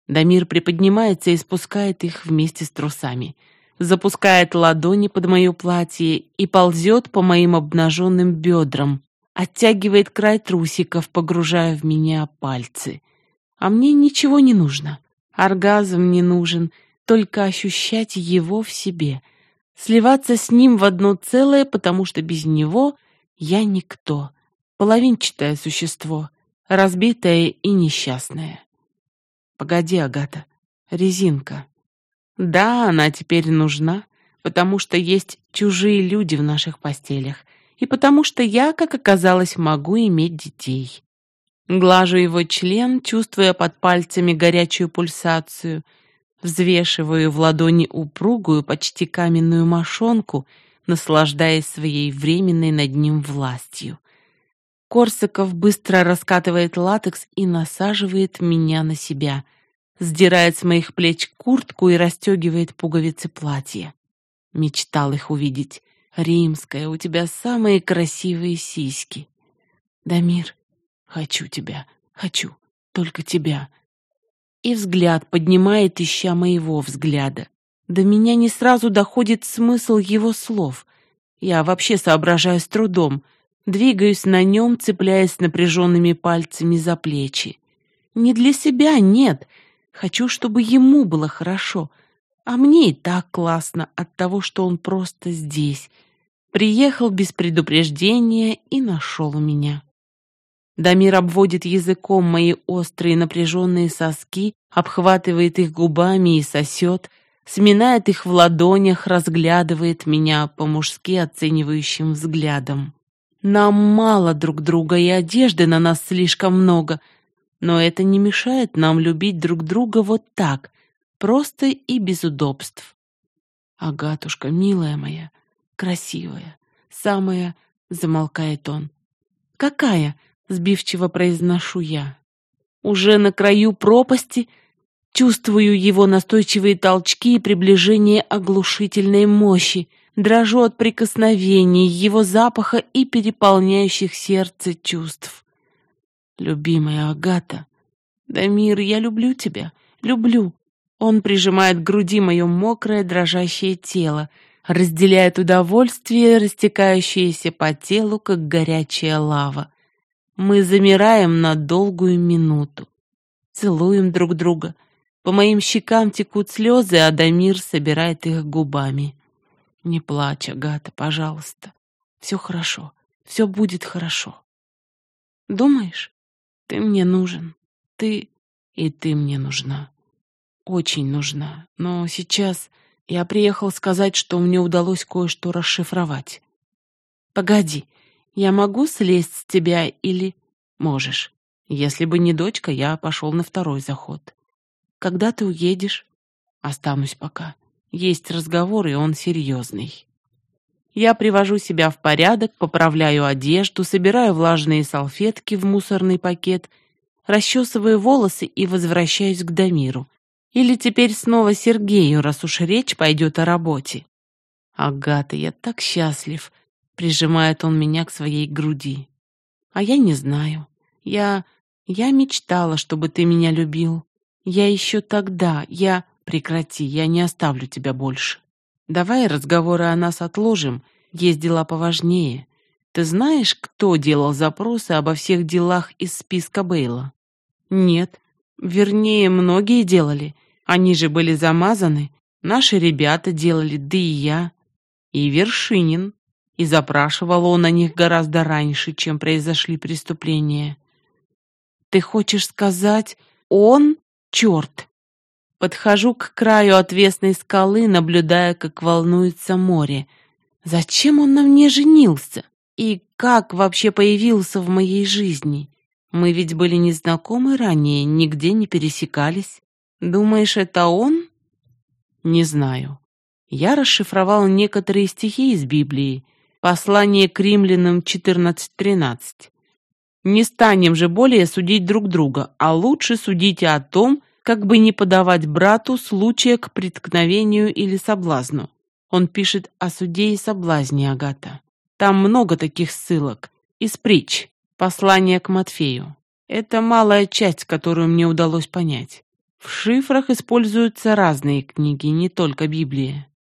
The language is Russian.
Дамир приподнимается и спускает их вместе с трусами. Запускает ладони под мое платье и ползет по моим обнаженным бедрам. Оттягивает край трусиков, погружая в меня пальцы. А мне ничего не нужно. Оргазм не нужен, только ощущать его в себе. Сливаться с ним в одно целое, потому что без него я никто. Половинчатое существо, разбитое и несчастное. Погоди, Агата, резинка. Да, она теперь нужна, потому что есть чужие люди в наших постелях, и потому что я, как оказалось, могу иметь детей. Глажу его член, чувствуя под пальцами горячую пульсацию, взвешиваю в ладони упругую, почти каменную мошонку, наслаждаясь своей временной над ним властью. Корсаков быстро раскатывает латекс и насаживает меня на себя, сдирает с моих плеч куртку и расстегивает пуговицы платья. Мечтал их увидеть. Римская, у тебя самые красивые сиськи. Дамир, хочу тебя, хочу, только тебя. И взгляд поднимает, ища моего взгляда. До меня не сразу доходит смысл его слов. Я вообще соображаю с трудом, двигаюсь на нем, цепляясь напряженными пальцами за плечи. Не для себя, нет. Хочу, чтобы ему было хорошо. А мне и так классно от того, что он просто здесь. Приехал без предупреждения и нашел меня. Дамир обводит языком мои острые напряженные соски, обхватывает их губами и сосет, сминает их в ладонях, разглядывает меня по-мужски оценивающим взглядом. Нам мало друг друга, и одежды на нас слишком много, но это не мешает нам любить друг друга вот так, просто и без удобств. Агатушка, милая моя, красивая, самая, замолкает он. Какая? Сбивчиво произношу я. Уже на краю пропасти чувствую его настойчивые толчки и приближение оглушительной мощи, дрожу от прикосновений, его запаха и переполняющих сердце чувств. Любимая Агата, Дамир, я люблю тебя, люблю. Он прижимает к груди мое мокрое, дрожащее тело, разделяет удовольствие, растекающееся по телу, как горячая лава. Мы замираем на долгую минуту, целуем друг друга. По моим щекам текут слезы, а Дамир собирает их губами. Не плачь, Агата, пожалуйста. Все хорошо, все будет хорошо. Думаешь? Ты мне нужен. Ты мне нужна. Очень нужна. Но сейчас я приехал сказать, что мне удалось кое-что расшифровать. Погоди, я могу слезть с тебя или... Можешь. Если бы не дочка, я пошел на второй заход. Когда ты уедешь? Останусь пока. Есть разговор, и он серьезный. Я привожу себя в порядок, поправляю одежду, собираю влажные салфетки в мусорный пакет, расчесываю волосы и возвращаюсь к Дамиру. Или теперь снова Сергею, раз уж речь пойдет о работе. Агата, я так счастлив, прижимает он меня к своей груди. А я не знаю. Я мечтала, чтобы ты меня любил. Я еще тогда, Прекрати, я не оставлю тебя больше. Давай разговоры о нас отложим, есть дела поважнее. Ты знаешь, кто делал запросы обо всех делах из списка Бейла? Нет. Вернее, многие делали. Они же были замазаны. Наши ребята делали, да и я. И Вершинин. И запрашивал он о них гораздо раньше, чем произошли преступления. Ты хочешь сказать, он? Черт! Подхожу к краю отвесной скалы, наблюдая, как волнуется море. Зачем он на мне женился? И как вообще появился в моей жизни? Мы ведь были незнакомы ранее, нигде не пересекались. Думаешь, это он? Не знаю. Я расшифровал некоторые стихи из Библии. Послание к римлянам 14:13. Не станем же более судить друг друга, а лучше судите о том, как бы не подавать брату случая к преткновению или соблазну. Он пишет о суде и соблазне, Агата. Там много таких ссылок. Из притч. Послание к Матфею. Это малая часть, которую мне удалось понять. В шифрах используются разные книги, не только Библия.